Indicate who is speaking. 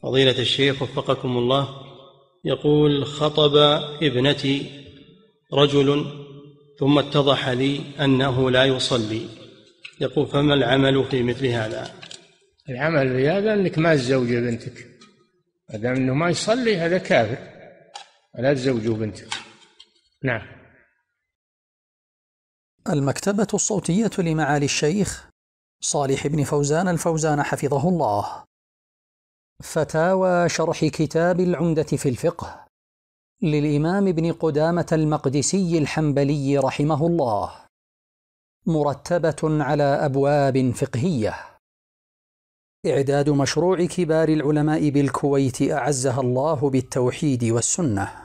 Speaker 1: فضيلة الشيخ وفقكم الله، يقول: خطب ابنتي رجل ثم اتضح لي أنه لا يصلي، يقول: فما العمل في مثل هذا؟
Speaker 2: العمل في هذا أنك ما تزوج بنتك، ما دام أنه ما يصلي هذا كافر، لا تزوج بنتك. نعم.
Speaker 3: المكتبة الصوتية لمعالي الشيخ صالح بن فوزان الفوزان حفظه الله. فتاوى شرح كتاب العمدة في الفقه للإمام ابن قدامة المقدسي الحنبلي رحمه الله، مرتبة على أبواب فقهية. إعداد مشروع كبار العلماء بالكويت أعزها الله بالتوحيد والسنة.